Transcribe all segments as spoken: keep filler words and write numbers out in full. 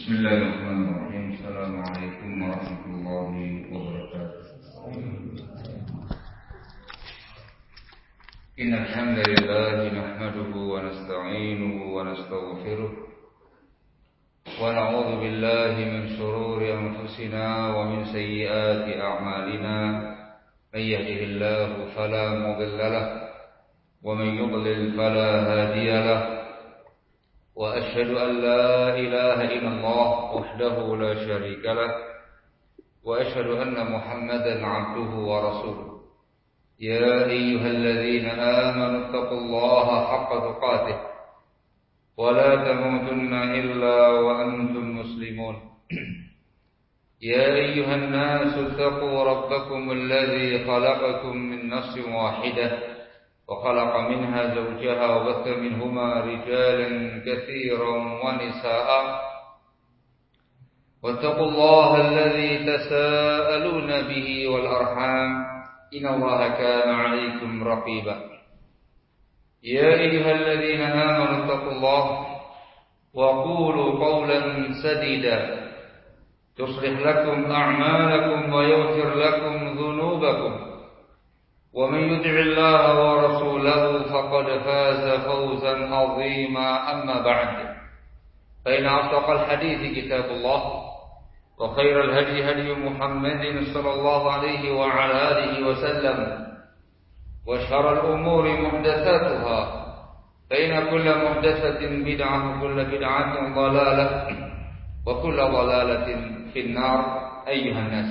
Bismillahirrahmanirrahim. Assalamualaikum warahmatullahi wabarakatuh. Innal hamdalillah nahmaduhu wa nasta'inuhu wa nastaghfiruh wa na'udzu billahi min shururi anfusina wa min sayyiati a'malina. May yahdihillahu fala mudilla lahu wa man yudlil fala hadiya lahu. وأشهد أن لا إله إلا الله وحده لا شريك له وأشهد أن محمدا عبده ورسوله يا أيها الذين آمنوا اتقوا الله حق تقاته ولا تموتن إلا وأنتم مسلمون يا أيها الناس اتقوا ربكم الذي خلقكم من نفس واحدة وخلق منها زوجها وبث منهما رجالا كثيرا ونساء واتقوا الله الذي تساءلون به والأرحام إن الله كان عليكم رقيبا يا أيها الذين آمنوا اتقوا الله وقولوا قولا سديدا يصلح لكم أعمالكم ويغفر لكم ذنوبكم ومن يطع الله ورسوله فقد فاز فوزا عظيما أما بعد فإن أصدق الحديث كتاب الله وخير الهدي هدي محمد صلى الله عليه وعلى آله وسلم وشر الأمور محدثاتها فإن كل محدثة بدعة وكل بدعة ضلالة وكل ضلالة في النار أيها الناس.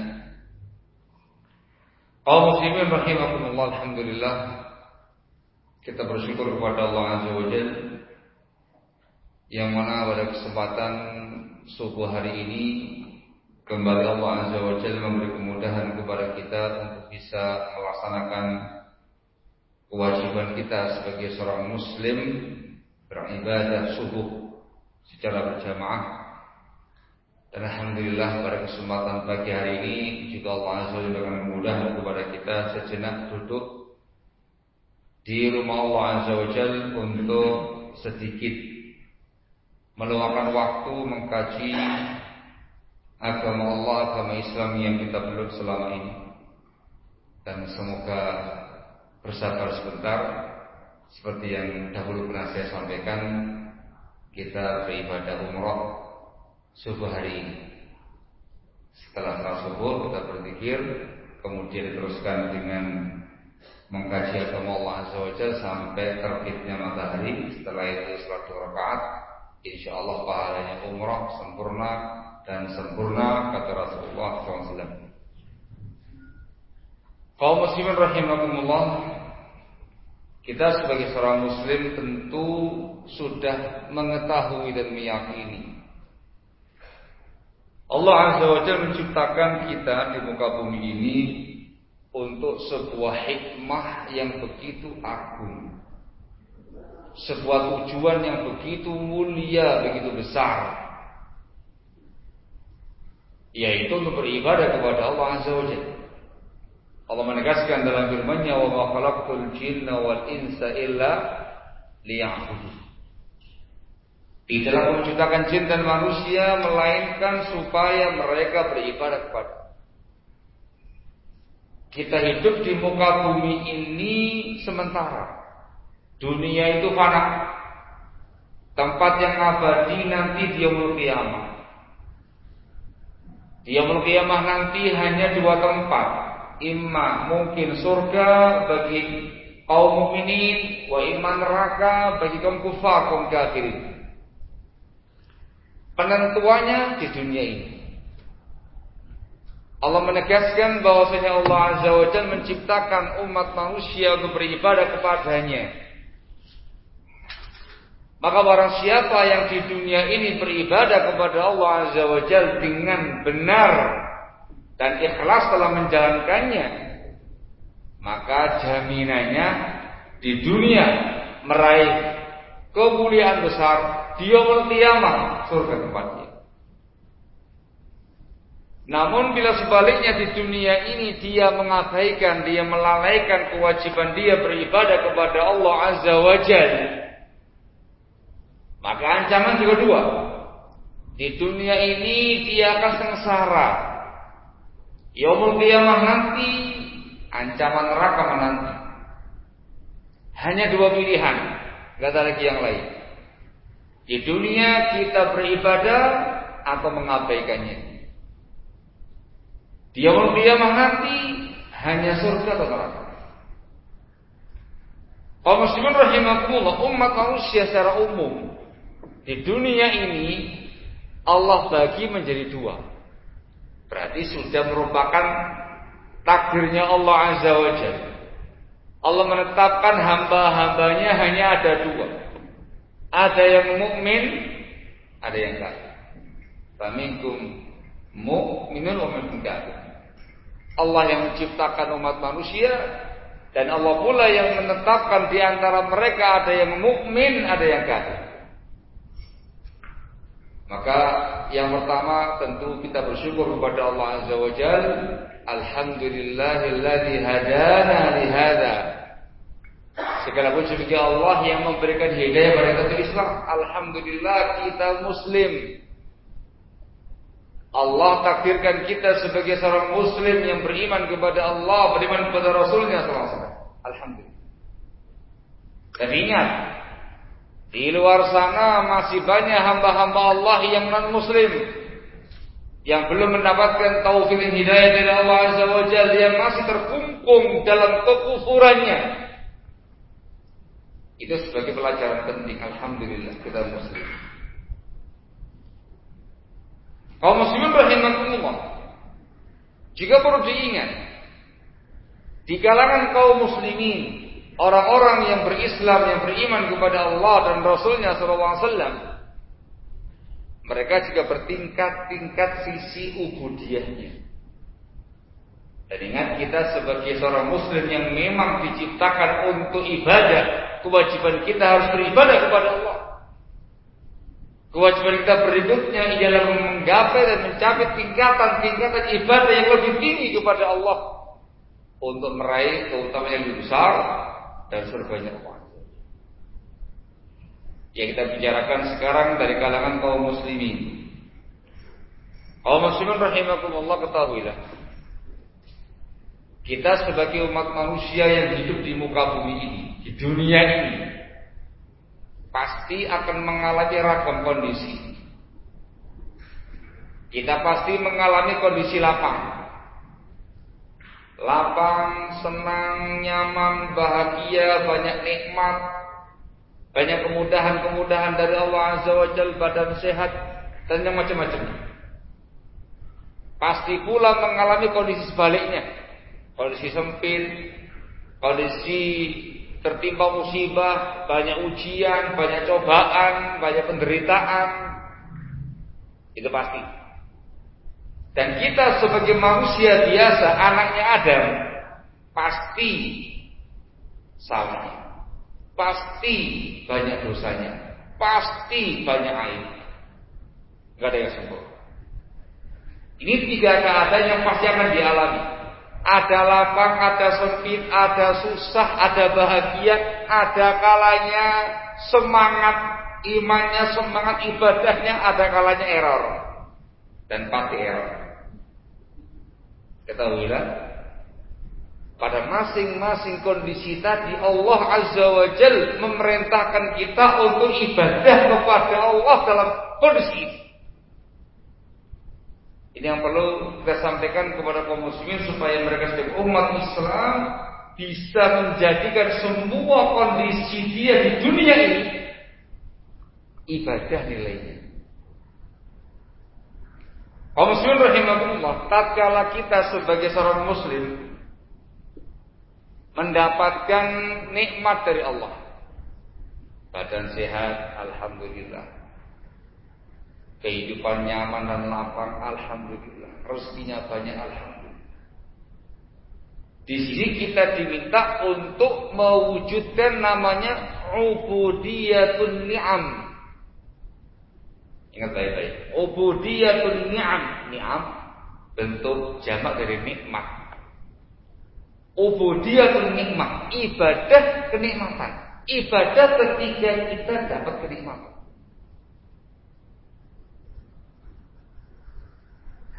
Kaum muslimin rahimakumullah, alhamdulillah, kita bersyukur kepada Allah Azza wa Jalla yang mana pada kesempatan subuh hari ini kembali Allah Azza wa Jalla memberi kemudahan kepada kita untuk bisa melaksanakan kewajiban kita sebagai seorang muslim beribadah subuh secara berjamaah. Dan alhamdulillah pada kesempatan pagi hari ini juga Allah Azza wa Jalla dengan mudah kepada kita sejenak duduk di rumah Allah Azza wa Jalla untuk sedikit meluangkan waktu mengkaji agama Allah, agama Islam yang kita peluk selama ini. Dan semoga bersabar sebentar, seperti yang dahulu pernah saya sampaikan, kita beribadah umrah subuh hari ini. Setelah salat subuh kita berzikir, kemudian diteruskan dengan mengkaji agama Allah Azza wa Jalla sampai terbitnya matahari. Setelah itu salat dua rakaat, insyaallah pahalanya umrah sempurna dan sempurna, kata Rasulullah shallallahu alaihi wasallam. Kaum muslimin rahimakumullah, kita sebagai seorang muslim tentu sudah mengetahui dan meyakini Allah Azza wa Jalla menciptakan kita di muka bumi ini untuk sebuah hikmah yang begitu agung, sebuah tujuan yang begitu mulia, begitu besar, yaitu untuk beribadah kepada Allah Azza wa Jalla. Allah menegaskan dalam firman-Nya, "Wa ma khalaqtul jinna wal insa illa liya'budun." Tidaklah aku menciptakan jin dan manusia melainkan supaya mereka beribadah kepada. Kita hidup di muka bumi ini sementara. Dunia itu fana. Tempat yang abadi nanti di yaumul qiyamah. Di yaumul qiyamah nanti hanya dua tempat. Imma mungkin surga bagi kaum mukminin, wa imma neraka bagi kaum kufar, kaum kafirin. Penentuannya di dunia ini. Allah menegaskan bahwasanya Allah Azza wa Jalla menciptakan umat manusia untuk beribadah kepadanya. Maka barang siapa yang di dunia ini beribadah kepada Allah Azza wa Jalla dengan benar dan ikhlas dalam menjalankannya, maka jaminannya di dunia meraih kemuliaan besar, di yaumul qiyamah surga tempatnya. Namun bila sebaliknya di dunia ini dia mengabaikan, dia melalaikan kewajiban dia beribadah kepada Allah Azza wa Jalla, maka ancaman juga dua. Di dunia ini dia akan sengsara. Yaumul qiyamah nanti ancaman neraka menanti. Hanya dua pilihan, enggak ada lagi yang lain. Di dunia kita beribadah atau mengabaikannya. Di yaumul qiyamah nanti hanya surga atau neraka. Kaum muslimin rahimakumullah, umat manusia secara umum di dunia ini Allah bagi menjadi dua. Berarti sudah merupakan takdirnya Allah Azza wa Jalla. Allah menetapkan hamba-hambanya hanya ada dua. Ada yang mukmin, ada yang kafir. Faminkum mu'minun wa minkum kafir. Allah yang menciptakan umat manusia dan Allah pula yang menetapkan di antara mereka ada yang mukmin, ada yang kafir. Maka yang pertama tentu kita bersyukur kepada Allah Azza wa Jalla. Alhamdulillahilladzi hadana li hadza. Segala puji bagi Allah yang memberikan hidayah kepada kita Islam. Alhamdulillah kita muslim. Allah takdirkan kita sebagai seorang muslim yang beriman kepada Allah, beriman kepada Rasulnya sallallahu alaihi wasallam. Alhamdulillah. Dan ingat, di luar sana masih banyak hamba-hamba Allah yang non-muslim, yang belum mendapatkan taufik dan hidayah dari Allah Azza wa Jalla, yang masih terkungkung dalam kekufurannya. Itu sebagai pelajaran penting. Alhamdulillah kita muslim. Kaum muslimin rahimakumullah, juga perlu diingat, di kalangan kaum muslimin, orang-orang yang berislam, yang beriman kepada Allah dan Rasulnya sallallahu alaihi wasallam, mereka juga bertingkat-tingkat sisi ubudiyahnya. Dan ingat, kita sebagai seorang muslim yang memang diciptakan untuk ibadah, kewajiban kita harus beribadah kepada Allah. Kewajiban kita berikutnya ialah menggapai dan mencapai tingkatan-tingkatan ibadah yang lebih tinggi kepada Allah untuk meraih keutamaan yang lebih besar dan surganya Allah. Yang kita bicarakan sekarang dari kalangan kaum muslimin. Kaum muslimin rahimakumullah, ketahuilah, kita sebagai umat manusia yang hidup di muka bumi ini, di dunia ini, pasti akan mengalami ragam kondisi. Kita pasti mengalami kondisi lapang. Lapang, senang, nyaman, bahagia, banyak nikmat, banyak kemudahan-kemudahan dari Allah Azza wa Jalla, badan sehat, dan yang macam-macam. Pasti pula mengalami kondisi sebaliknya. Kondisi sempit, kondisi tertimpa musibah, banyak ujian, banyak cobaan, banyak penderitaan. Itu pasti. Dan kita sebagai manusia biasa, anaknya Adam, pasti salah. Pasti banyak dosanya. Pasti banyak aib. Enggak ada yang sempurna. Ini tiga keadaan yang pasti akan dialami. Ada lapang, ada sempit, ada susah, ada bahagia, ada kalanya semangat imannya, semangat ibadahnya, ada kalanya error. Dan pasti error. Ketahuilah, pada masing-masing kondisi tadi Allah Azza wa Jalla memerintahkan kita untuk ibadah kepada Allah dalam kondisi ini. Ini yang perlu kita sampaikan kepada kaum muslimin supaya mereka sebagai umat Islam bisa menjadikan semua kondisi dia di dunia ini ibadah nilainya. Kaum muslimin rahimakumullah, tatkala kita sebagai seorang muslim mendapatkan nikmat dari Allah, badan sehat, alhamdulillah. Kehidupan nyaman dan lapang, alhamdulillah. Rezekinya banyak, alhamdulillah. Di sini kita diminta untuk mewujudkan namanya ubudiyatun ni'am. Ingat baik-baik. Ubudiyatun ni'am. Ni'am bentuk jamak dari nikmat. Ubudiyatun nikmat, ibadah kenikmatan. Ibadah ketika kita dapat kenikmatan.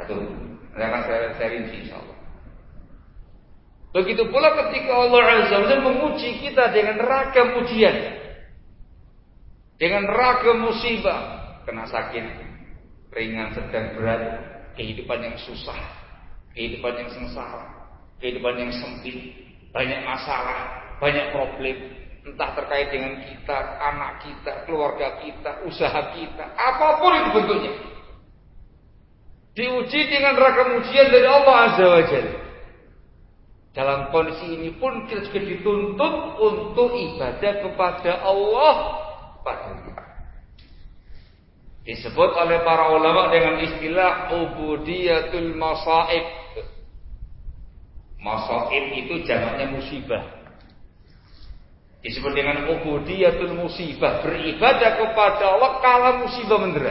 Betul. Saya akan saya sharing insyaallah. Begitu pula ketika Allah Azza wa Jalla menguji kita dengan ragam ujian, dengan ragam musibah, kena sakit, ringan, sedang, berat, kehidupan yang susah, kehidupan yang sengsara, kehidupan yang sempit, banyak masalah, banyak problem, entah terkait dengan kita, anak kita, keluarga kita, usaha kita, apapun itu bentuknya. Diuji dengan ragam ujian dari Allah Azza wa Jalla. Dalam kondisi ini pun kita juga dituntut untuk ibadah kepada Allah padanya. Disebut oleh para ulama dengan istilah ubudiyatul masaib. Masaib itu jamaknya musibah. Disebut dengan ubudiyatul musibah, beribadah kepada Allah kala musibah mendera.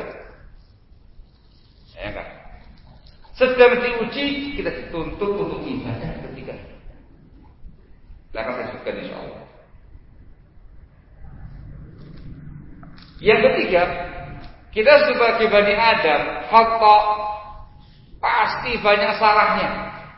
Ya kan? Sedang diuji, kita dituntut untuk ibadah ketika itu. Akan saya sebutkan insyaallah. Yang ketiga, kita sebagai Bani Adam, khata, pasti banyak salahnya.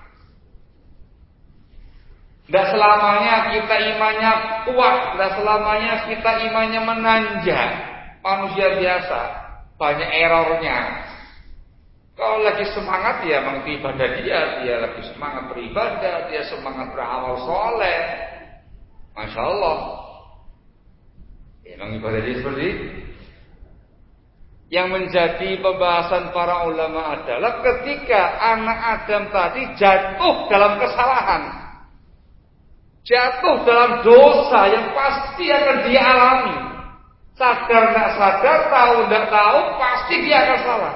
Tidak selamanya kita imannya kuat, tidak selamanya kita imannya menanjak. Manusia biasa, banyak errornya. Kalau lagi semangat ya mengikuti ibadah dia, dia lagi semangat beribadah, dia semangat beramal soleh, masya Allah. Ya, memang ibadah dia seperti itu. Yang menjadi pembahasan para ulama adalah ketika anak Adam tadi jatuh dalam kesalahan, jatuh dalam dosa yang pasti akan dia alami, sadar tidak sadar, tahu tidak tahu, pasti dia akan salah.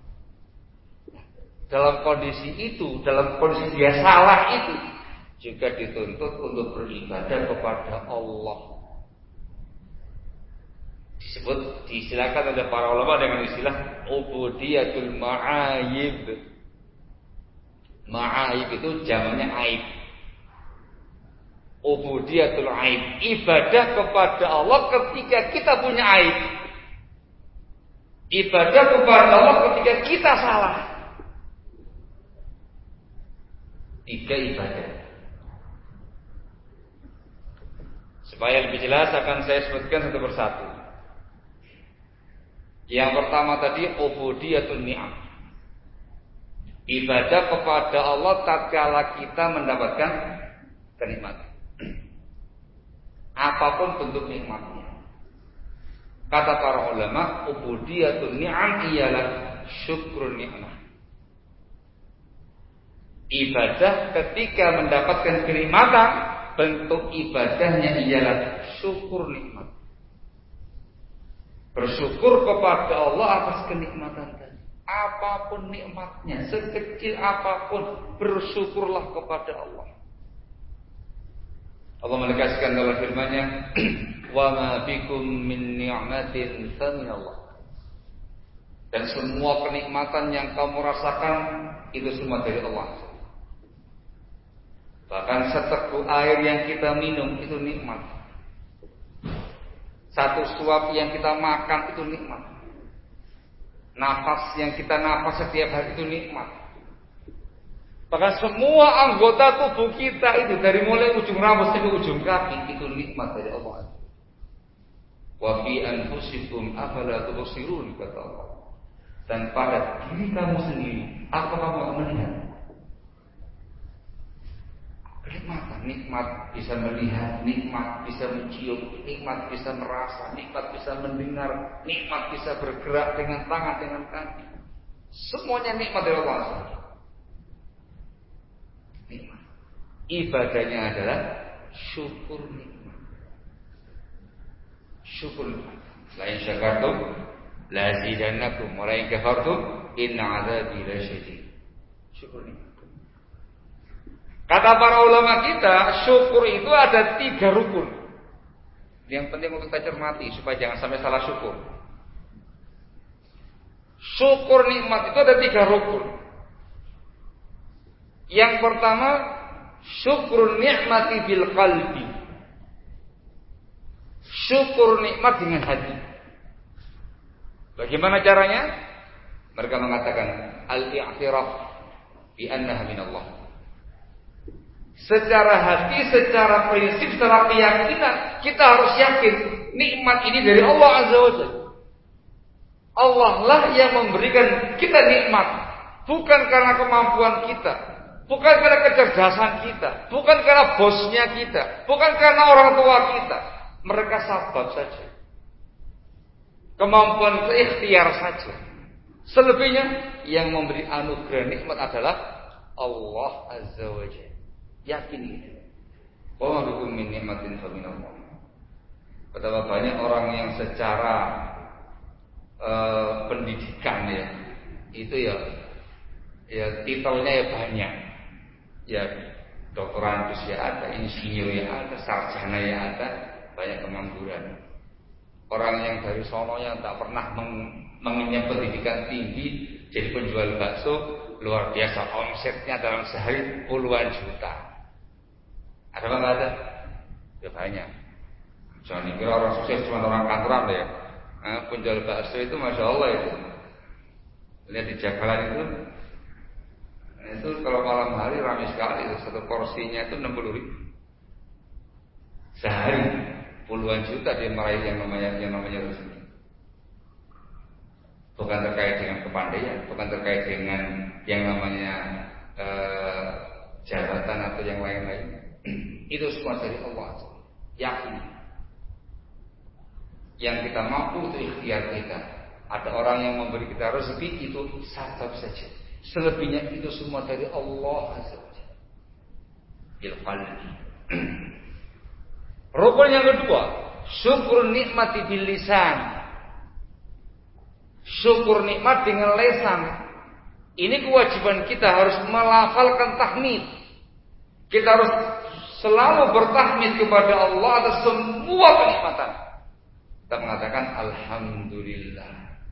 Dalam kondisi itu, dalam kondisi dia salah itu, juga dituntut untuk beribadah kepada Allah. Disebut, diistilahkan oleh para ulama dengan istilah ubudiyatul ma'ayib. Ma'ayib itu jamaknya aib. Ubudiyatul aib, ibadah kepada Allah ketika kita punya aib. Ibadah kepada Allah ketika kita salah. Tiga ibadah. Supaya lebih jelas akan saya sebutkan satu persatu. Yang pertama tadi ubudiyatun ni'am. Ibadah kepada Allah tatkala kita mendapatkan kenikmatan. Apapun bentuk nikmatnya. Kata para ulama, ubudiyatun ni'am ialah syukrun ni'mah. Ibadah ketika mendapatkan kenikmatan, bentuk ibadahnya ialah syukur nikmat. Bersyukur kepada Allah atas kenikmatan tadi. Apapun nikmatnya, sekecil apapun, bersyukurlah kepada Allah. Allah menegaskan dalam firman-Nya, "Wa ma bikum min ni'matin faminallah." Dan semua kenikmatan yang kamu rasakan itu semua dari Allah. Bahkan seteguk air yang kita minum itu nikmat. Satu suap yang kita makan itu nikmat. Nafas yang kita nafas setiap hari itu nikmat. Bahkan semua anggota tubuh kita itu dari mulai ujung rambut sampai ujung kaki itu nikmat dari Allah. Wa fi anfusikum afala tubsirun, kata Allah. Dan pada diri kamu sendiri, apa kamu akan melihat? Kenikmatan, nikmat bisa melihat, nikmat bisa mencium, nikmat bisa merasa, nikmat bisa mendengar, nikmat bisa bergerak dengan tangan, dengan kaki. Semuanya nikmat dari Allah. Nikmat. Ibadahnya adalah syukur nikmat. Syukur nikmat. La in syakartum la azidannakum wa la in kafartum inna 'adzabi lasyadid. Syukur nikmat. Kata para ulama kita, syukur itu ada tiga rukun. Yang penting untuk kita cermati supaya jangan sampai salah syukur. Syukur nikmat itu ada tiga rukun. Yang pertama, syukur nikmati bil qalbi. Syukur nikmat dengan hati. Bagaimana caranya? Mereka mengatakan al-i'tiraf bi annaha minallah. Secara hati, secara prinsip, secara keyakinan kita harus yakin nikmat ini dari Allah Azza wa Jalla. Allah lah yang memberikan kita nikmat, bukan karena kemampuan kita, bukan karena kecerdasan kita, bukan karena bosnya kita, bukan karena orang tua kita. Mereka sabab saja, kemampuan ikhtiar saja. Selebihnya yang memberi anugerah nikmat adalah Allah Azza wa Jalla. Yakin itu. Wa ma bikum min nikmatin fa minallah. Betapa banyak orang yang secara uh, pendidikan ya, itu ya ya titelnya ya banyak. Ya doktorantus ya ada, insinyur ya ada, sarjana ya ada, banyak pengangguran. Orang yang dari sono yang tak pernah meng, mengenyam pendidikan tinggi jadi penjual bakso luar biasa, omsetnya dalam sehari puluhan juta. Ada apa nggak ada? Ya banyak. Jangan dikira orang sukses cuma orang kantoran ya. Nah, penjual bakso itu masya Allah itu. Lihat di Jagalan itu, nah, itu kalau malam hari ramai sekali itu, satu porsinya itu enam puluh ribu sehari, puluhan juta dia meraih yang namanya yang namanya rezeki. Bukan terkait dengan kepandaian, bukan terkait dengan yang namanya eh, jabatan atau yang lain-lain. Itu semua dari Allah. Yakin. Yang kita mampu itu ikhtiar kita. Ada orang yang memberi kita rezeki, itu sabab saja. Selebihnya itu semua dari Allah Azza wa Jalla. Bil qalbi. Rukun yang kedua, syukur nikmati bil lisan. Syukur nikmat dengan lisan. Ini kewajiban kita, harus melafalkan tahmid. Kita harus selalu bertahmid kepada Allah atas semua kenikmatan. Kita mengatakan alhamdulillah.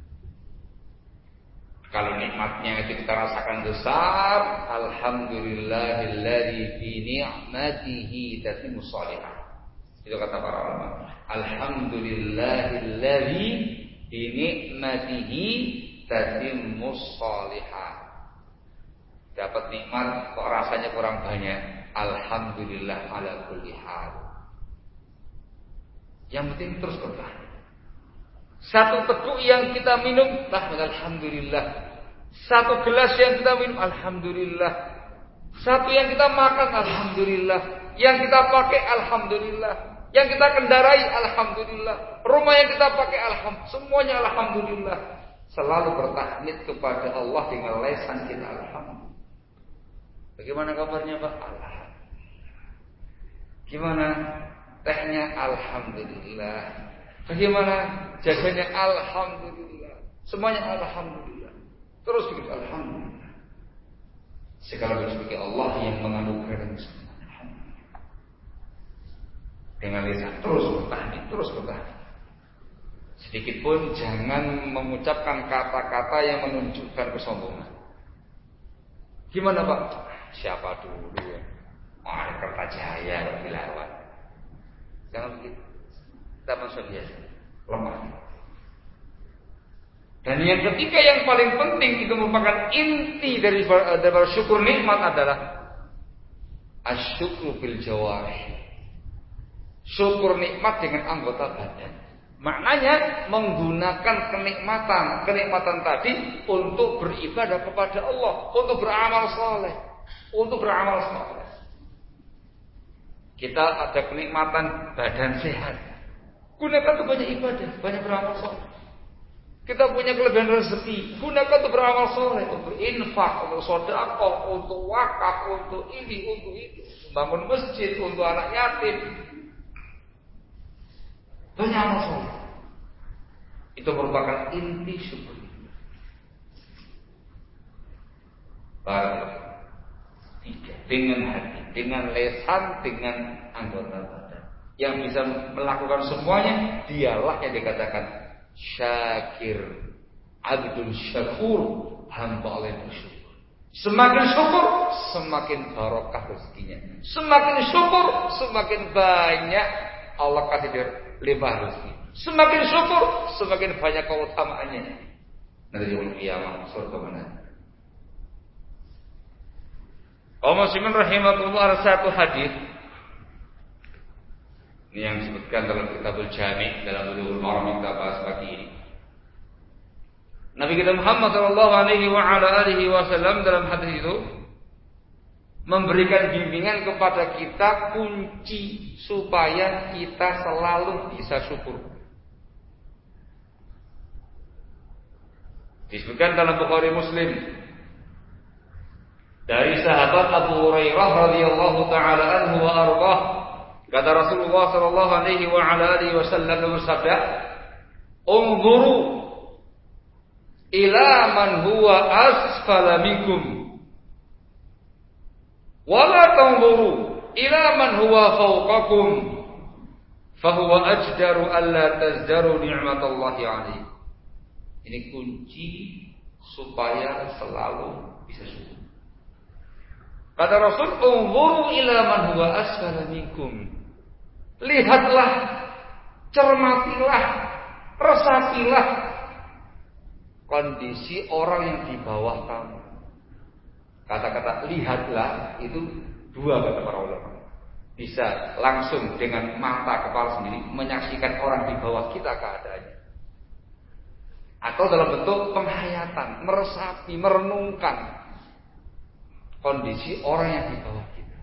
Kalau nikmatnya itu kita rasakan besar, alhamdulillahilladzi bi ni'matihi tatimmus shalihat. Itu kata para ulama. Alhamdulillahilladzi bi ni'matihi tatimmus shalihat. Dapat nikmat kok rasanya kurang banyak. Alhamdulillah ala kulli hal. Yang penting terus bertahan. Satu teguk yang kita minum, alhamdulillah. Satu gelas yang kita minum, alhamdulillah. Satu yang kita makan, alhamdulillah. Yang kita pakai, alhamdulillah. Yang kita kendarai, alhamdulillah. Rumah yang kita pakai, alhamdulillah. Semuanya alhamdulillah. Selalu bertahmid kepada Allah dengan lisan kita, alhamdulillah. Bagaimana kabarnya Pak? Alhamdulillah. Gimana tehnya? Alhamdulillah. Bagaimana jaganya? Alhamdulillah. Semuanya alhamdulillah. Terus begitu alhamdulillah. Segala puji Allah yang menganugerahkan semuanya. Dengan lisan terus bertahmid, terus bertahmid. Sedikit pun jangan mengucapkan kata-kata yang menunjukkan kesombongan. Gimana Pak? Siapa dulu ya? Oh, ada Kertajaya dilawan. Jangan begitu. Kita manusia biasa, lemah. Dan yang ketiga yang paling penting itu merupakan inti dari dari syukur nikmat adalah asyukru bil jawarih. Syukur nikmat dengan anggota badan. Maknanya menggunakan kenikmatan, kenikmatan tadi untuk beribadah kepada Allah, untuk beramal saleh, untuk beramal saleh. Kita ada kenikmatan badan sehat, gunakan untuk banyak ibadah, banyak beramal saleh. Kita punya kelebihan rezeki, gunakan untuk beramal saleh, untuk infak, untuk sedekah, untuk wakaf, untuk ini, untuk itu, bangun masjid, untuk anak yatim. Banyak amal soleh. Itu merupakan inti syukur. Baru tiga, dengan hati, dengan lesan, dengan anggota badan. Yang bisa melakukan semuanya, dialah yang dikatakan syakir, abdul syakur, hamba oleh bersyukur. Semakin syukur, semakin barokah rezekinya. Semakin syukur, semakin banyak Allah kasih dia limpah rezeki. Semakin syukur, semakin banyak keutamaannya. nanti di yaumul qiyamah surga mana. Kaum muslimin rahimakumullah, ada satu hadis ini yang disebutkan dalam Kitabul Jami' dalam Bulughul Maram yang kita bahas pagi ini. Nabi kita Muhammad sallallahu alaihi wa ala alihi wasallam dalam hadis itu memberikan bimbingan kepada kita kunci supaya kita selalu bisa syukur. Disebutkan dalam Bukhari Muslim dari sahabat Abu Hurairah radhiyallahu taala anhu wa ardhah, kata Rasulullah sallallahu alaihi wa ala alihi wasallam bersabda, "Unzuru ila man huwa asfala minkum wa la tanzuru ila man huwa fawqakum fa huwa ajdaru alla tazdaru ni'matallahi alaihi." Ini kunci supaya selalu bisa syukur. Kata Rasul, "Unzuru ila man huwa asfala minkum." Lihatlah, cermatilah, resapilah kondisi orang yang di bawah kamu. Kata-kata lihatlah itu dua kata para ulama. Bisa langsung dengan mata kepala sendiri menyaksikan orang di bawah kita keadaannya. Atau dalam bentuk penghayatan, meresapi, merenungkan kondisi orang yang di bawah kita.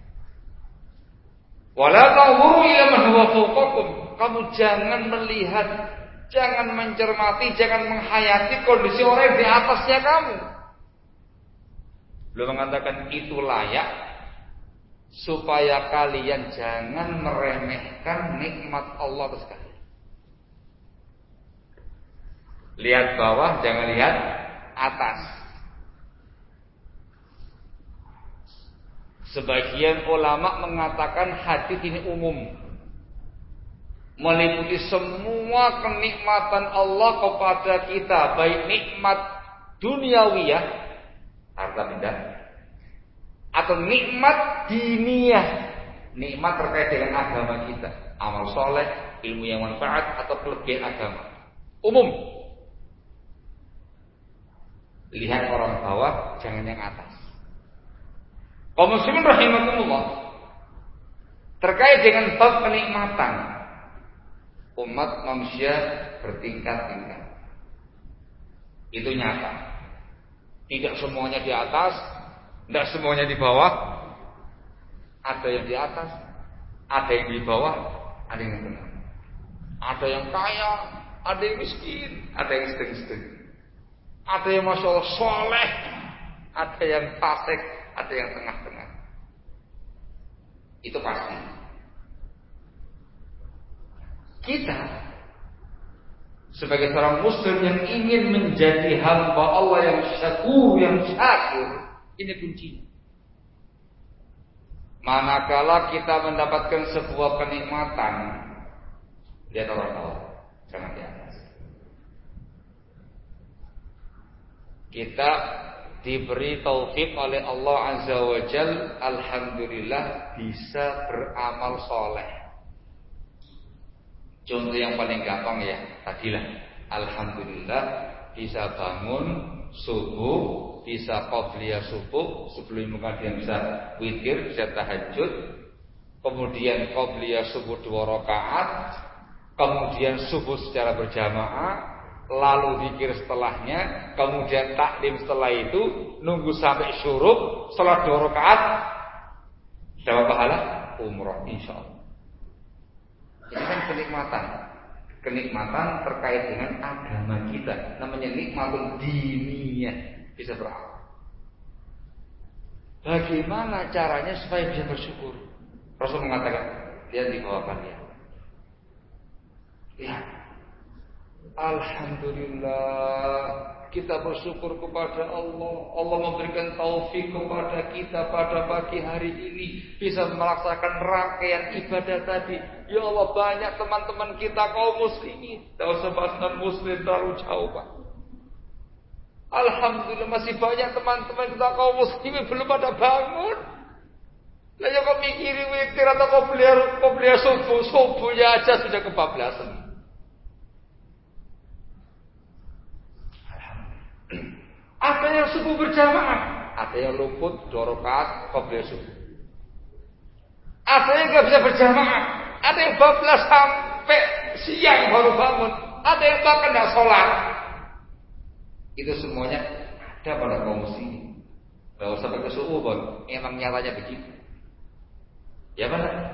Wala tanzuru ila man huwa fawqakum. Kamu jangan melihat, jangan mencermati, jangan menghayati kondisi orang yang di atasnya kamu. Beliau mengatakan itu layak supaya kalian jangan meremehkan nikmat Allah atas kalian. Lihat bawah, jangan lihat atas. Sebagian ulama mengatakan hadis ini umum, meliputi semua kenikmatan Allah kepada kita, baik nikmat duniawiyah, harta benda, atau nikmat diniyah, nikmat terkait dengan agama kita, amal soleh, ilmu yang manfaat, atau kelebihan agama. Umum. Lihat orang bawah, jangan yang atas. Kaum muslimin rahimakumullah, terkait dengan bab kenikmatan, umat manusia bertingkat-tingkat. Itu nyata. Tidak semuanya di atas, tidak semuanya di bawah. Ada yang di atas, ada yang di bawah, ada yang di tengah. Ada yang kaya, ada yang miskin, ada yang sedang-sedang. Ada yang masya Allah soleh, ada yang fasik, ada yang tengah-tengah. Itu pasti. Kita sebagai seorang muslim yang ingin menjadi hamba Allah yang syakur, yang syakir, ini kuncinya. Manakala kita mendapatkan sebuah kenikmatan, lihat orang bawah, jangan di atas. Kita diberi taufik oleh Allah Azza wa Jal, alhamdulillah bisa beramal soleh. Contoh yang paling gampang ya, tadilah alhamdulillah bisa bangun subuh, bisa qabliyah subuh, sebelum kemudian bisa witir, bisa tahajud, kemudian qabliyah subuh dua rakaat, kemudian subuh secara berjamaah, lalu zikir setelahnya, kemudian taklim setelah itu, nunggu sampai syuruk, salat dua rakaat, dapat pahala umrah insyaallah. Ini kan kenikmatan, kenikmatan terkait dengan agama kita, namanya nikmatun diniyah, bisa beramal. Bagaimana caranya supaya bisa bersyukur? Rasul mengatakan, lihat di bawah kalian. Lihat. Alhamdulillah, kita bersyukur kepada Allah. Allah memberikan taufik kepada kita pada pagi hari ini bisa melaksanakan rangkaian ibadah tadi. Ya Allah, banyak teman-teman kita kaum muslimin, tidak usah bahas non-muslim terlalu jauh Pak. Alhamdulillah masih banyak teman-teman kita kaum muslimin belum pada bangun. Lah ya kok mikirin witir atau kau beli kau beli subuh, subuhnya aja sudah kebablasan. Ada yang subuh berjamaah, ada yang luput dua rakaat qobliyah subuh. Ada yang nggak bisa berjamaah, ada yang bablas sampai siang baru bangun, ada yang bahkan nggak sholat. Itu semuanya ada pada kaum muslimin. Gak usah pakai suudzon, emang nyatanya begitu. Ya benar.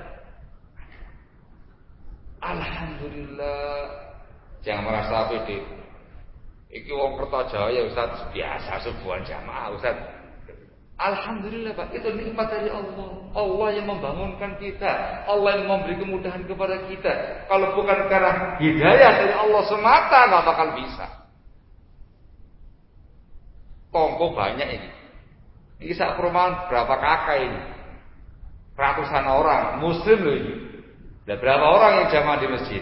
Alhamdulillah. Jangan merasa pede. Iki wong Kertajaya Ustaz biasa subuhan jamaah Ustaz. Alhamdulillah Pak, itu nikmat dari Allah. Allah yang membangunkan kita, Allah yang memberi kemudahan kepada kita. Kalau bukan karena hidayah dari Allah semata, nggak bakal bisa. Tonggo banyak ini. Ini saat perumahan berapa kakak ini? Ratusan orang, muslim loh ini. Dan berapa orang yang jamaah di masjid?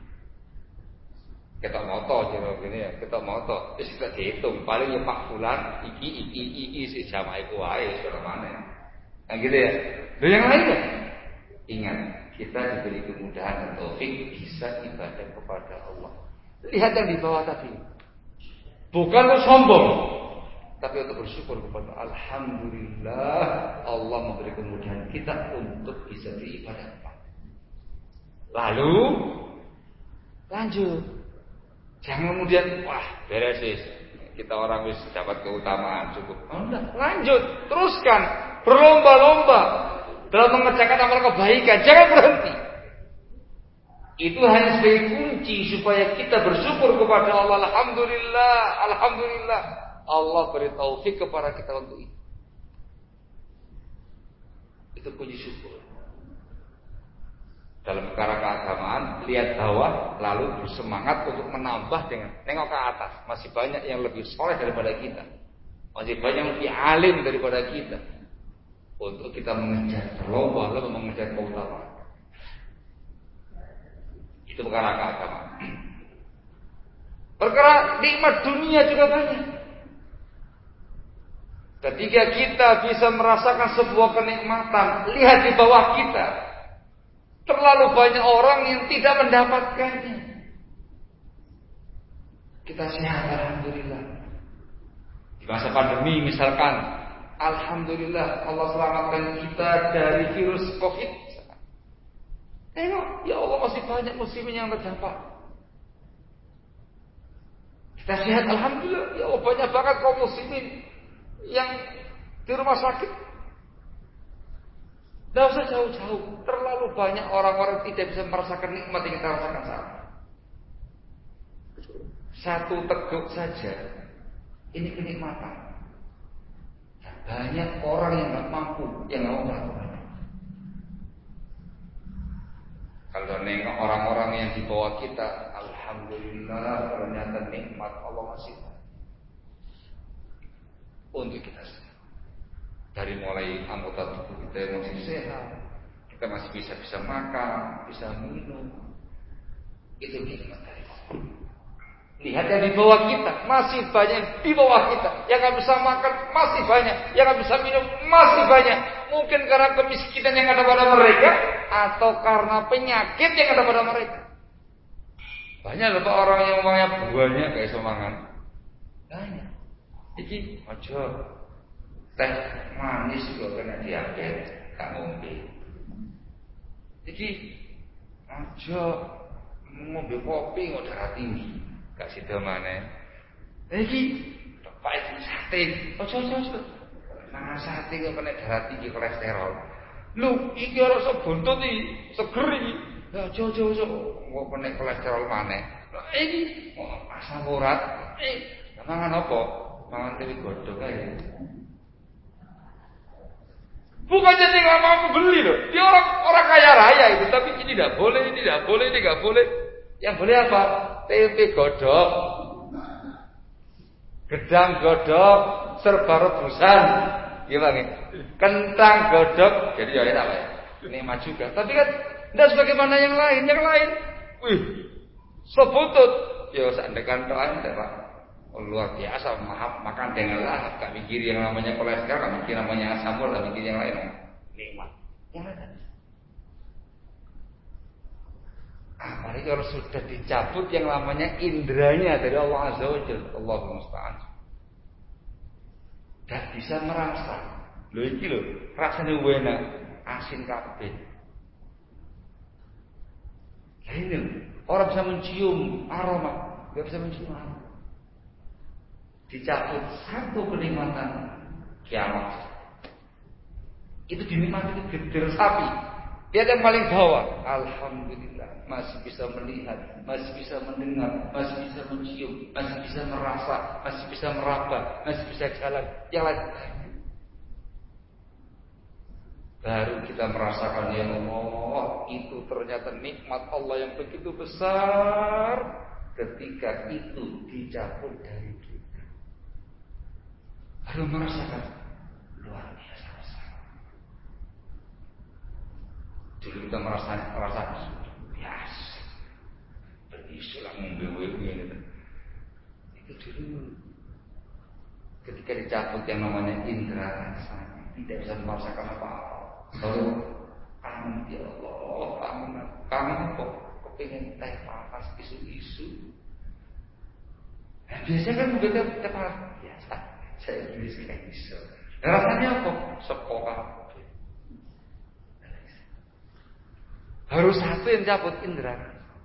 Kita moto jero gini ya, kita moto. Terus kita dihitung, paling ya Pak Fulan, iki iki iki si jamaah iku wae sudah mana. Nah gitu ya. Loh yang lainnya? Ingat, kita diberi kemudahan dan taufik bisa ibadah kepada Allah. Lihat yang di bawah tadi. Bukan untuk sombong, tapi untuk bersyukur kepada Alhamdulillah Allah memberi kemudahan kita untuk bisa beribadah. Lalu lanjut. Jangan kemudian wah beres sih kita orang wis dapat keutamaan cukup. Oh, enggak, lanjut, teruskan, berlomba-lomba dalam mengerjakan amal kebaikan, jangan berhenti. Itu hanya sebagai kunci supaya kita bersyukur kepada Allah. Alhamdulillah, alhamdulillah. Allah beri taufik kepada kita untuk itu. Itu kunci syukur. Dalam perkara keagamaan, lihat bawah, lalu bersemangat untuk menambah dengan nengok ke atas. Masih banyak yang lebih soleh daripada kita, masih banyak yang lebih alim daripada kita. Untuk kita mengejar berlomba, lalu mengejar keutamaan. Itu perkara keagamaan. Perkara nikmat dunia juga banyak. Ketika kita bisa merasakan sebuah kenikmatan, lihat di bawah kita. Terlalu banyak orang yang tidak mendapatkannya. Kita sehat, alhamdulillah. Di masa pandemi misalkan, alhamdulillah Allah selamatkan kita dari virus Covid. Tengok, ya Allah masih banyak muslimin yang terdampak. Kita sehat, alhamdulillah. Ya Allah banyak banget kaum muslimin yang di rumah sakit. Tidak usah jauh-jauh. Terlalu banyak orang-orang tidak bisa merasakan nikmat yang kita rasakan saat ini. Satu teguk saja, ini kenikmatan. Dan banyak orang yang nggak mampu, yang nggak mau melakukan. Kalau nengok orang-orang yang di bawah kita, alhamdulillah ternyata nikmat Allah masih untuk kita semua. Dari mulai anggota tubuh kita yang masih sehat, kita masih bisa bisa makan, bisa minum. Itu nikmat dari Allah. Lihat yang di bawah kita, masih banyak di bawah kita yang nggak bisa makan, masih banyak yang nggak bisa minum, masih banyak. Mungkin karena kemiskinan yang ada pada mereka, atau karena penyakit yang ada pada mereka. Banyak loh Pak orang yang uangnya banyak kayak semangat. Banyak. Iki ojo teh manis juga kena diabetes, tak ngombe. Jadi aja ngombe kopi nggak darah tinggi, gak sida maneh. Iki Pak iki sate, ojo ojo ojo. Mangan sate kok kena darah tinggi kolesterol. Lu iki ora sok buntut iki, seger iki. Ya ojo ojo ojo, kok kena kolesterol maneh. Iki asam urat. Eh, mangan apa? Mangan teri godhong ae. Bukan jadi nggak mampu beli loh. Dia orang orang kaya raya itu, tapi ini tidak boleh, ini tidak boleh, ini nggak boleh. Yang boleh apa? Tempe godok, gedang godok, serba rebusan, gimana? Kentang godok, jadi ya enak lah ya. Nikmat juga. Tapi kan tidak sebagaimana yang lain, yang lain, wih, sebutut, ya seandekan doang, Pak. Oh, luar biasa makan dengan lahap, gak mikir yang namanya kolesterol, gak mikir namanya asam urat, gak mikir yang lain. Nikmat. Yang ada. Apalagi kalau sudah dicabut yang namanya indranya dari Allah Azza wa Jalla, Allahumma musta'an. gak bisa merasa. Lho iki lho, rasane enak, asin kabeh. Lah ini lho, orang bisa mencium aroma, gak bisa mencium aroma. Dicabut satu kenikmatan kiamat. Itu dinikmati gedir sapi. Lihat yang paling bawah, alhamdulillah masih bisa melihat, masih bisa mendengar, masih bisa mencium, masih bisa merasa, masih bisa meraba, masih bisa jalan. Yang lain baru kita merasakan, ya Allah, itu ternyata nikmat Allah yang begitu besar ketika itu dicabut dari kita. Baru merasakan luar biasa besar. Dulu kita merasa merasa biasa, berisulah ngombe-ngombe gitu. Itu dulu. Ketika dicabut yang namanya indera rasa, tidak bisa merasakan apa-apa. Lalu kangen, ya Allah, kangen, kangen kok, kepingin teh panas isu-isu. Nah, biasanya kan juga teh panas biasa. Saya beli sekali isu. Rasanya apa? Sekolah. Harus satu yang cabut indera.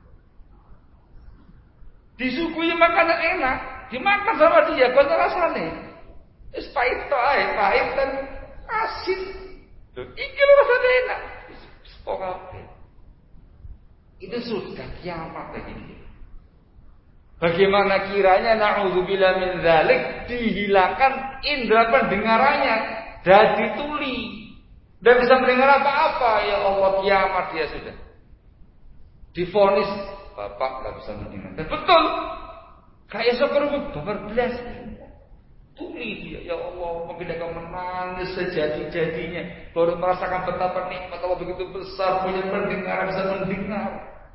Disuguhi makanan enak, dimakan sama dia, buat rasanya. Es pahit toh, pahit dan asin. Iki lho rasanya enak. Pokoknya itu sudah kiamat bagi dia. Bagaimana kiranya na'udzubillah min dzalik dihilangkan indera pendengarannya, jadi tuli. Dan bisa mendengar apa-apa, ya Allah, kiamat dia sudah. Divonis bapak nggak bisa mendengar. Dan betul, kayak seperti bapak belas. Tuli dia, ya Allah, membedakan menangis sejadi-jadinya, baru merasakan betapa nikmat Allah begitu besar, punya pendengaran, bisa mendengar.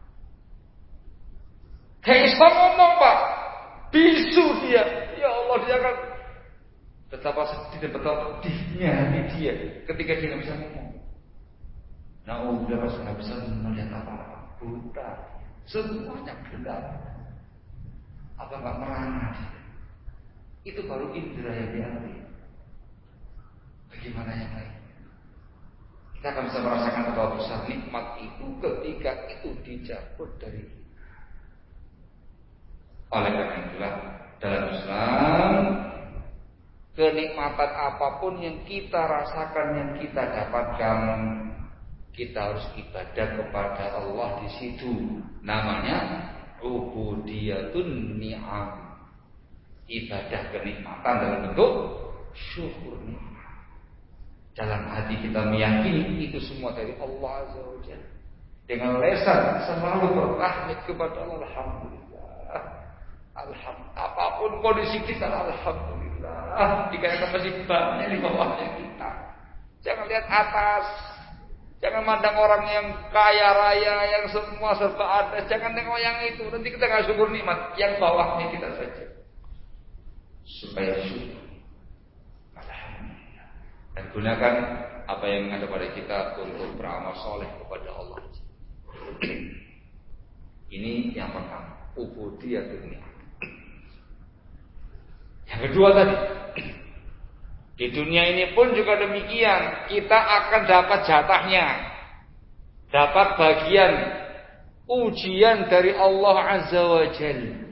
Kayak bisa ngomong pak, bisu dia, ya Allah, dia akan betapa sedih dan betapa pedihnya hati dia ketika dia nggak bisa ngomong. Nah, udah pas nggak bisa melihat apa-apa, buta, semuanya gelap. Apa nggak merana dia? Itu baru indera yang diambil. Bagaimana yang lain? Kita akan bisa merasakan betapa besar nikmat itu ketika itu dicabut dari kita. Oleh karena itulah dalam Islam, kenikmatan apapun yang kita rasakan, yang kita dapatkan, kita harus ibadah kepada Allah di situ. Namanya ubudiyatun ni'am. Ibadah kenikmatan dalam bentuk syukur nikmat. Dalam hati kita meyakini itu semua dari Allah Azza wa Jalla. Dengan lisan selalu bertahmid kepada Allah. Alhamdulillah. Alhamdulillah. Apapun kondisi kita, alhamdulillah. Dikarenakan masih banyak di bawahnya kita. Jangan lihat atas. Jangan mandang orang yang kaya raya, yang semua serba ada. Jangan tengok yang itu. Nanti kita nggak syukur nikmat. Yang bawahnya kita saja. Supaya syukur. Alhamdulillah. Dan gunakan apa yang ada pada kita untuk beramal soleh kepada Allah. Ini yang pertama, ubudiyatun ni'am. Yang kedua tadi, di dunia ini pun juga demikian, kita akan dapat jatahnya, dapat bagian ujian dari Allah Azza wa Jalla.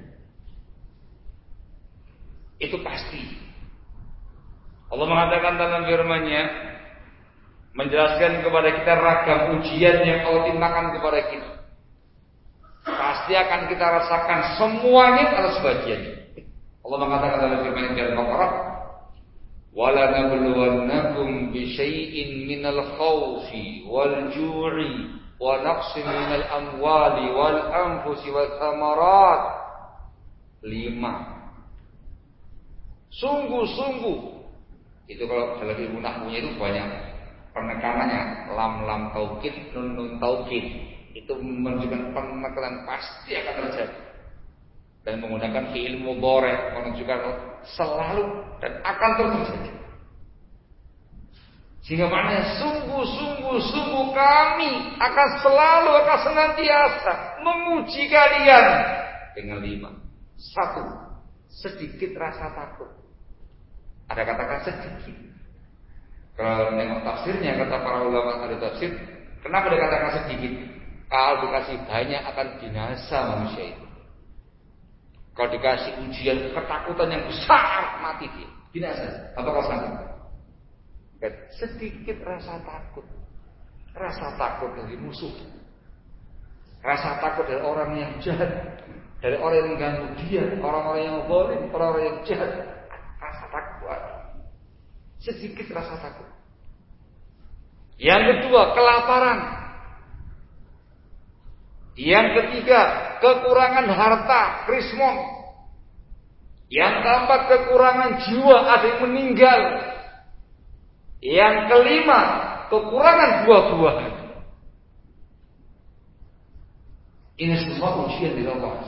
Itu pasti. Allah mengatakan dalam firman-Nya, menjelaskan kepada kita ragam ujian yang Allah timpakan kepada kita. Pasti akan kita rasakan semuanya atau sebagiannya. Allah mengatakan dalam firman Al Baqarah, "Wala nabluwannakum bi syai'in minal khaufi wal ju'i wa naqsin minal amwali wal anfusi wath thamarat." Lima. Sungguh-sungguh, itu kalau dalam ilmu nahwunya itu banyak penekanannya, lam lam taukid, nun nun taukid. Itu menunjukkan penekanan pasti akan terjadi. Dan menggunakan fi'il mudhari' menunjukkan selalu dan akan terus terjadi. Sehingga maknanya sungguh-sungguh sungguh kami akan selalu akan senantiasa menguji kalian dengan lima. Satu, sedikit rasa takut. Ada katakan sedikit. Kalau nengok tafsirnya, kata para ulama ahli tafsir, kenapa dikatakan sedikit? Kalau dikasih banyak akan binasa manusia itu. Kalau dikasih ujian ketakutan yang besar, mati dia, binasa. Apa kau sangka? Sedikit rasa takut, rasa takut dari musuh, rasa takut dari orang yang jahat, dari orang yang mengganggu dia, orang-orang yang zalim, orang-orang yang jahat. Rasa takut, sedikit rasa takut. Yang kedua, kelaparan. Yang ketiga, kekurangan harta, krismon. Yang keempat, kekurangan jiwa, ada yang meninggal. Yang kelima, kekurangan buah-buahan. Ini semua ujian dari Allah.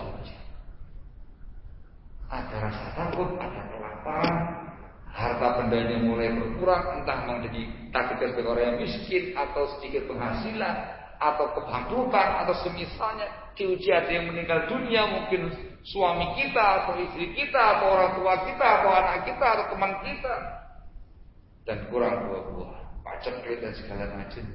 Ada rasa takut, ada kelaparan, harta bendanya mulai berkurang, entah menjadi takdir sebagai orang yang miskin, atau sedikit penghasilan, atau kebangkrutan, atau semisalnya. Diuji ada yang meninggal dunia, mungkin suami kita, atau istri kita, atau orang tua kita, atau anak kita, atau teman kita. Dan kurang buah-buah, paceklik dan segala macam.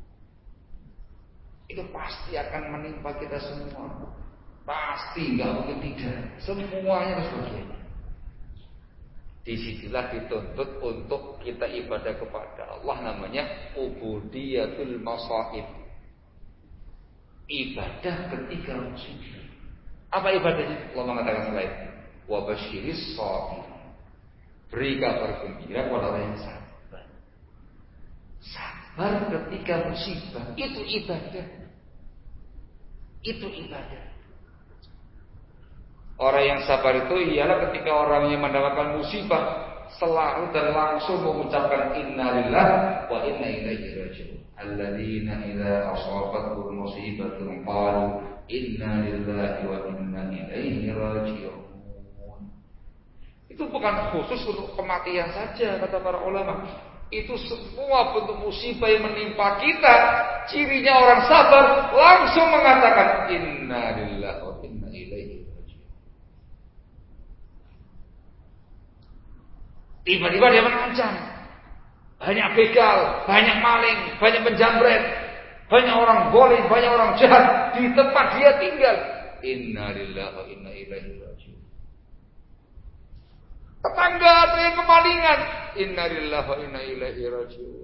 Itu pasti akan menimpa kita semua. Pasti, nggak mungkin tidak. Semuanya harus bagian. Disitulah dituntut untuk kita ibadah kepada Allah, namanya ubudiyatul masaib. Ibadah ketika musibah. Apa ibadahnya? Allah mengatakan selain wa basyiris sabir. Beri kabar gembira kepada orang yang sabar. Sabar ketika musibah itu ibadah. Itu ibadah. Orang yang sabar itu ialah ketika orang yang mendapatkan musibah selalu dan langsung mengucapkan innalillahi wa inna ilaihi raji'un. Alladzina idza asabatuhum musibatun qalu inna lillahi wa inna ilaihi raji'un. Itu bukan khusus untuk kematian saja, kata para ulama. Itu semua bentuk musibah yang menimpa kita, cirinya orang sabar langsung mengatakan inna lillahi wa inna ilaihi raji'un. Tiba-tiba dia mengancam, banyak begal, banyak maling, banyak penjamret, banyak orang zalim, banyak orang jahat di tempat dia tinggal. Inna lillahi wa inna ilaihi raji'un. Tetangga ada yang kemalingan, inna lillahi wa inna ilaihi raji'un.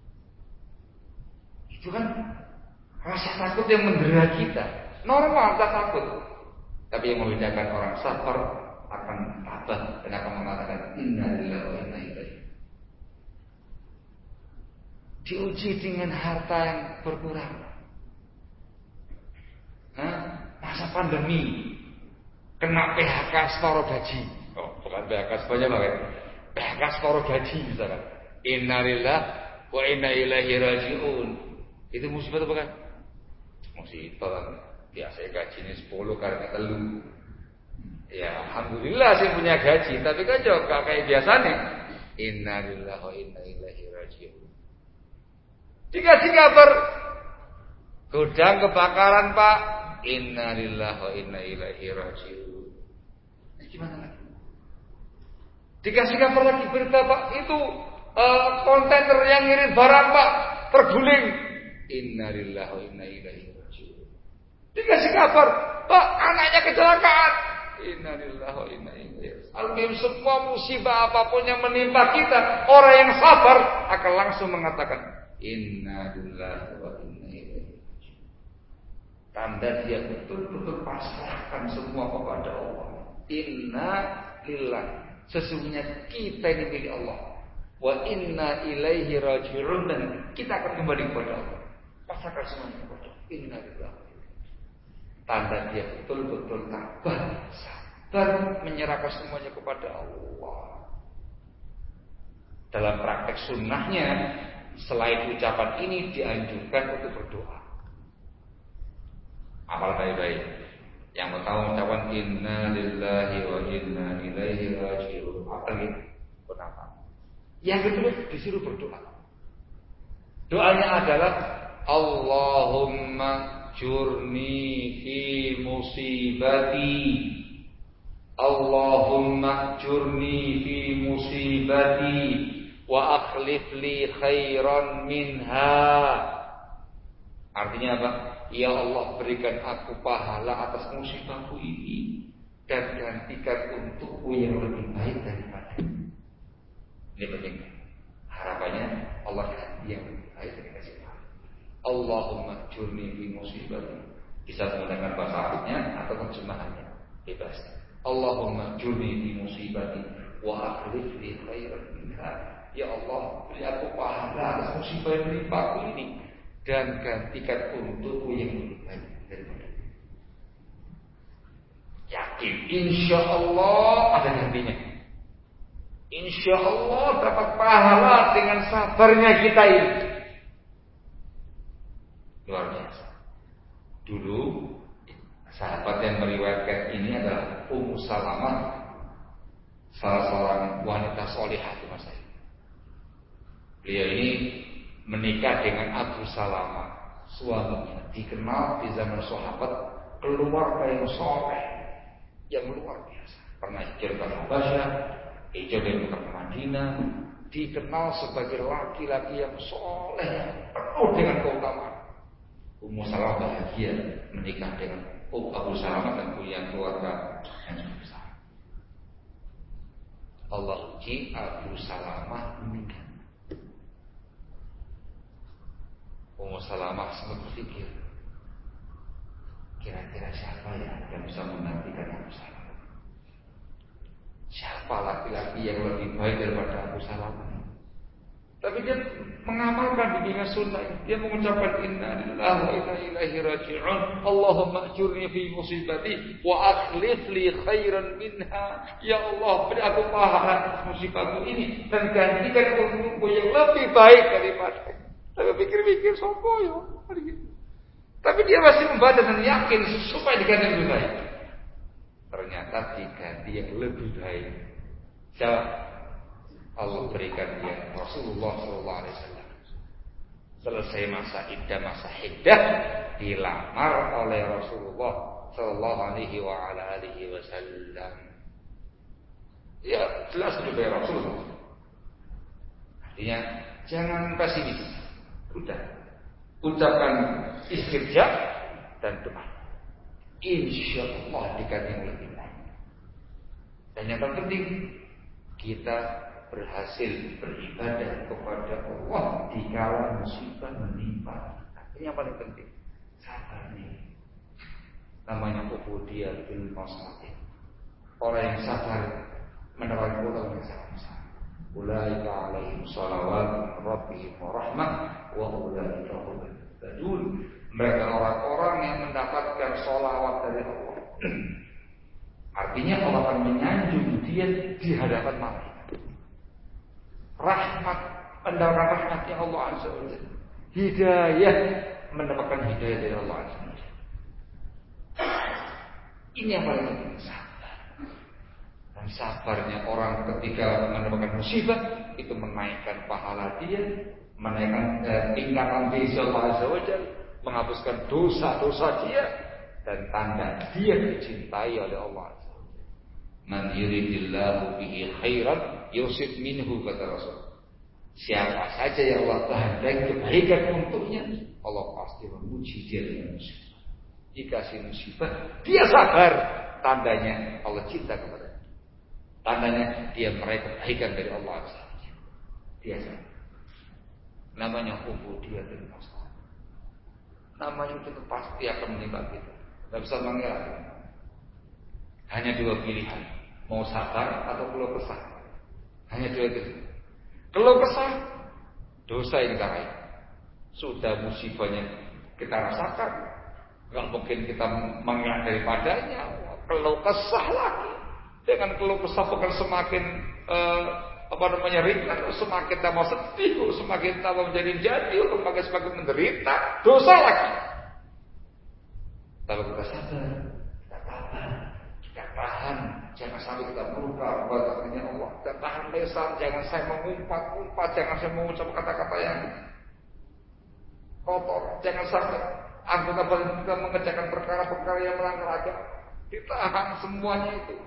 Itu kan rasa takut yang mendera kita. Normal kita takut. Tapi yang membedakan orang sabar akan tabah dan akan mengatakan inna lillahi wa inna ilaihi. Diuji dengan harta yang berkurang. Hah? Masa pandemi kena P H K separuh gaji. Oh, bukan P H K sebanyak banget. P H K separuh gaji misalkan. Innalillahi wa inna ilaihi raji'un. Itu musibah apa kan? Musibah. Biasanya gajinya sepuluh karena telu. Ya, alhamdulillah saya punya gaji, tapi kan juga kayak biasanya. Innalillahi wa inna ilaihi raji'un. Dikasih kabar gudang kebakaran, Pak. Innalillahi wa inna ilaihi raji'un. Nah, gimana lagi? Dikasih kabar lagi berita, Pak, itu uh, kontainer yang ngirim barang, Pak, terguling. Innalillahi wa inna ilaihi raji'un. Dikasih kabar, Pak, anaknya kecelakaan. Innalillahi wa inna ilaihi raji'un. Semua musibah apapun yang menimpa kita, orang yang sabar akan langsung mengatakan innalillahi wa inna ilaihi raji'un. Tanda dia betul-betul pasrahkan semua kepada Allah. Inna lillahi, sesungguhnya kita ini milik Allah. Wa inna ilaihi raji'un, dan kita akan kembali kepada Allah. Pasrahkan semuanya kepada Allah. Inna lillahi. Tanda dia betul-betul tabah, sabar, menyerahkan semuanya kepada Allah. Dalam praktek sunnahnya, selain ucapan ini dianjurkan untuk berdoa. Amal baik-baik. Yang pertama ucapan inna lillahi wa inna ilaihi raji'un. Apa lagi? Kenapa? Yang kedua disuruh berdoa. Doanya adalah Allahumma jurni fi musibati Allahumma jurni fi musibati wa akhlif li khairan minha. Artinya apa? Ya Allah, berikan aku pahala atas musibahku ini dan gantikan untukku yang lebih baik daripada ini. Ini penting. Harapannya Allah ganti yang lebih baik dari kasih pahala. Allahumma jurni fi musibati. Bisa menggunakan bahasa Arabnya atau terjemahannya, bebas. Allahumma jurni fi musibati wa akhlif li khairan minha. Ya Allah, beri aku pahala atas musibah yang menimpa aku ini dan gantikan untukku yang lebih baik daripada ini. Yakin, insya Allah ada gantinya. Insya Allah dapat pahala dengan sabarnya kita ini. Luar biasa. Dulu sahabat yang meriwayatkan ini adalah Ummu Salamah, salah seorang wanita solihah di masa itu. Beliau ini menikah dengan Abu Salamah, suaminya dikenal di zaman sahabat keluarga yang soleh, yang luar biasa. Pernah hijrah ke Habasyah, hijrah dari Mekah ke Madinah, dikenal sebagai laki-laki yang soleh, penuh dengan keutamaan. Ummu Salamah bahagia menikah dengan Abu Salamah dan punya keluarga yang cukup besar. Allah uji Abu Salamah meninggal. Ummu Salamah sempat berpikir, kira-kira siapa ya yang bisa menggantikan Abu Salamah? Siapa laki-laki yang lebih baik daripada Abu Salamah? Tapi dia mengamalkan bimbingan sunnah. Dia mengucapkan inna lillahi wa inna ilaihi raji'un. Allahumma ajurni fi musibati wa akhlif li khairan minha. Ya Allah, beri aku pahala atas musibahku ini dan gantikan untukku yang lebih baik daripada. Tapi pikir-pikir sopo ya. Tapi dia masih membaca dan yakin supaya diganti lebih baik. Ternyata diganti yang lebih baik. Siapa? Allah berikan dia Rasulullah Sallallahu Alaihi Wasallam. Selesai masa iddah, masa iddah, dilamar oleh Rasulullah Sallallahu Alaihi Wasallam. Ya jelas lebih baik Rasulullah. Artinya jangan pesimis. Udah, ucapkan istirja dan doa. Insya Allah diganti yang lebih baik. Dan yang terpenting kita berhasil beribadah kepada Allah di kala musibah menimpa. Ini yang paling penting. Sabar nih. Namanya ubudiyah bil masalih. Orang yang sabar mendapatkan keutamaan yang sangat besar. Ulaika alaihim shalawat min rabbihim wa rahmah wa ulaika humul muhtadun. Mereka orang-orang yang mendapatkan sholawat dari Allah. Artinya Allah akan menyanjung dia di hadapan malaikat. Rahmat, mendapatkan rahmatnya Allah Azza wa Jalla. Hidayah, mendapatkan hidayah dari Allah Azza wa Jalla. Ini yang paling penting, sabar. Dan sabarnya orang ketika mendapatkan musibah itu menaikkan pahala dia, menaikkan eh, tingkatan di Allah Azza wa Jalla, menghapuskan dosa-dosa dia dan tanda dia dicintai oleh Allah Azza wa Jalla. Man yuridillahu bihi khairan yusib minhu, kata Rasul. Siapa saja yang Allah kehendaki kebaikan untuknya, Allah pasti memuji dia dengan musibah. Dikasih musibah, dia sabar. Tandanya Allah cinta kepada dia. Tandanya dia meraih kebaikan dari Allah. Dia sabar. Namanya ubudiyah dan masalah. Namanya itu pasti akan menimpa kita. Tidak bisa mengelak. Hanya dua pilihan, mau sabar atau keluh kesah. Hanya dua itu. Keluh kesah, dosa yang kita raih. Sudah musibahnya kita rasakan, nggak mungkin kita mengelak daripadanya. Keluh kesah lagi, dengan keluh kesah bukan semakin eh, apa namanya ringan, semakin tambah sedih, semakin tambah menjadi jadi, semakin semakin menderita, dosa lagi. Kalau kita sabar, kita tahan, kita tahan. Jangan sampai kita meluka batasnya Allah. Dan tahan lesan, jangan saya mengumpat-umpat, jangan saya mengucap kata-kata yang kotor. Jangan sampai anggota badan kita mengerjakan perkara-perkara yang melanggar agama. Ditahan semuanya itu.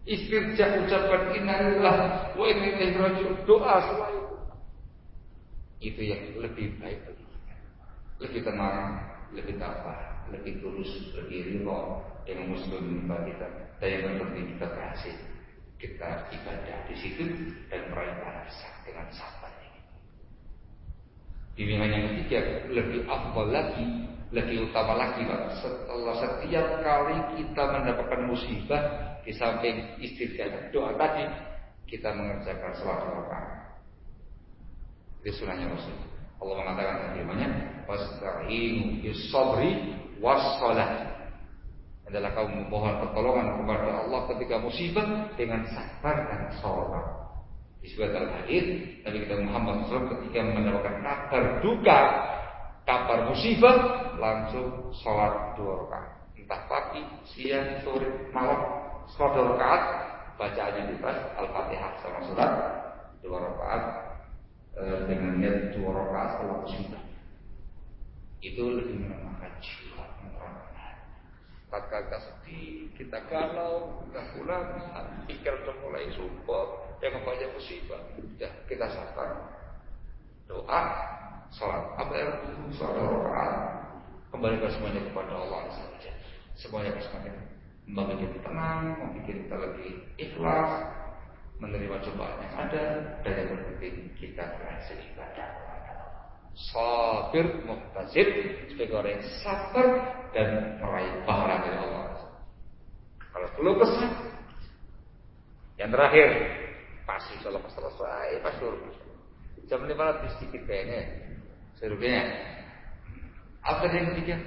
Istirja, ucapkan innalillah wa inna ilaihi raji'un, doa setelah itu. Itu yang lebih baik bagi kita. Lebih tenang, lebih tabah, lebih tulus, lebih ridho dengan muslim bagi kita. Dan yang terpenting kita berhasil. Kita ibadah di situ dan meraih balasan dengan sabar ini. Bimbingan yang ketiga lebih afdal lagi, lebih utama lagi, Pak. Setelah setiap kali kita mendapatkan musibah, di samping istighfar doa tadi, kita mengerjakan salat rakaat. Itu sunahnya Rasul. Allah mengatakan dalam firman-Nya, "Wasta'inu bis-sabri was-shalah." Adalah kaum memohon pertolongan kepada Allah ketika musibah dengan sabar dan salat. Disebut dalam hadis Nabi kita Muhammad shallallahu alaihi wasallam ketika mendapatkan kabar duka, kabar musibah, langsung salat dua rakaat. Entah pagi, siang, sore, malam. Salat dua rakaat, bacaannya bebas, Al-Fatihah sama surat dua rakaat e, dengan niat dua rakaat salat musibah. Itu lebih menenangkan jiwa, menenangkan hati. Tatkala kita sedih, kita galau, kita pulang, pikir sudah mulai support, yang banyak musibah, sudah kita sabar, doa, salat, apa yang salat dua rakaat, kembalikan semuanya kepada Allah saja. Semuanya semakin membuat kita tenang, membuat kita lebih ikhlas, menerima cobaan yang ada, dan yang penting kita berhasil ibadah. Sabir muhtasib, sebagai orang yang sabar dan meraih pahala dari Allah. Kalau belum pesan, yang terakhir pasti kalau selesai pasti urus. Jam lima lebih sedikit kayaknya, serugnya. Apa yang ketiga?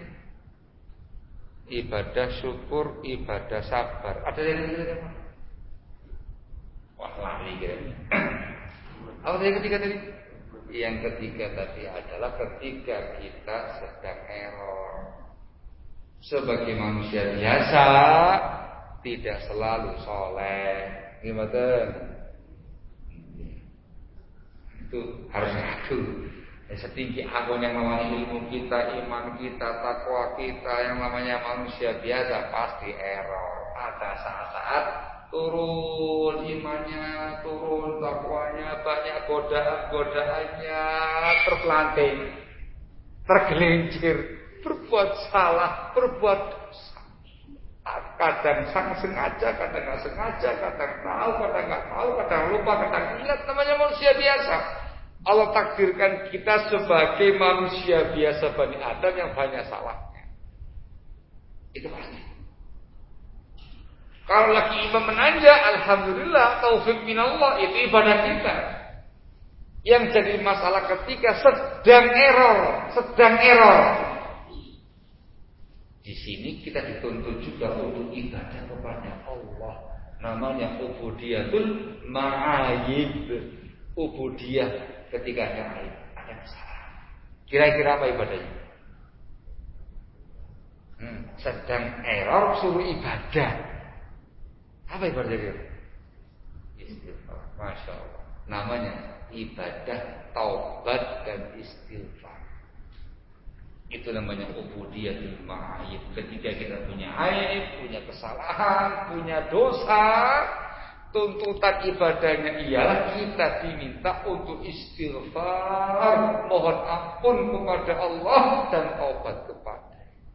Ibadah syukur, ibadah sabar. Ada yang ketiga? Wah, lari kayaknya. Apa yang ketiga tadi? Yang ketiga tadi adalah ketika kita sedang error. Sebagai manusia biasa, tidak selalu soleh. Gimana? Itu harus ngaku. Setinggi apapun yang namanya ilmu kita, iman kita, takwa kita, yang namanya manusia biasa pasti error. Ada saat-saat turun imannya, turun takwanya, banyak godaan-godaannya, terpelanting, tergelincir, berbuat salah, berbuat dosa. Kadang sang sengaja, kadang nggak sengaja, kadang tahu, kadang nggak tahu, kadang lupa, kadang ingat. Namanya manusia biasa. Allah takdirkan kita sebagai manusia biasa Bani Adam yang banyak salahnya. Itu pasti. Kalau lagi iman menanjak, alhamdulillah, taufik minallah, itu ibadah kita. Yang jadi masalah ketika sedang error, sedang error. Di sini kita dituntut juga untuk ibadah kepada Allah. Namanya ubudiyatul ma'ayib. Ubudiyah ketika ada aib, ada masalah. Kira-kira apa ibadahnya? Hmm, sedang error suruh ibadah. Apa ibadahnya? Istighfar. Masya Allah. Namanya ibadah taubat dan istighfar. Itu namanya ubudiyatul ma'ayib. Ketika kita punya aib, punya kesalahan, punya dosa, tuntutan ibadahnya ialah kita diminta untuk istighfar, mohon ampun kepada Allah dan taubat kepada.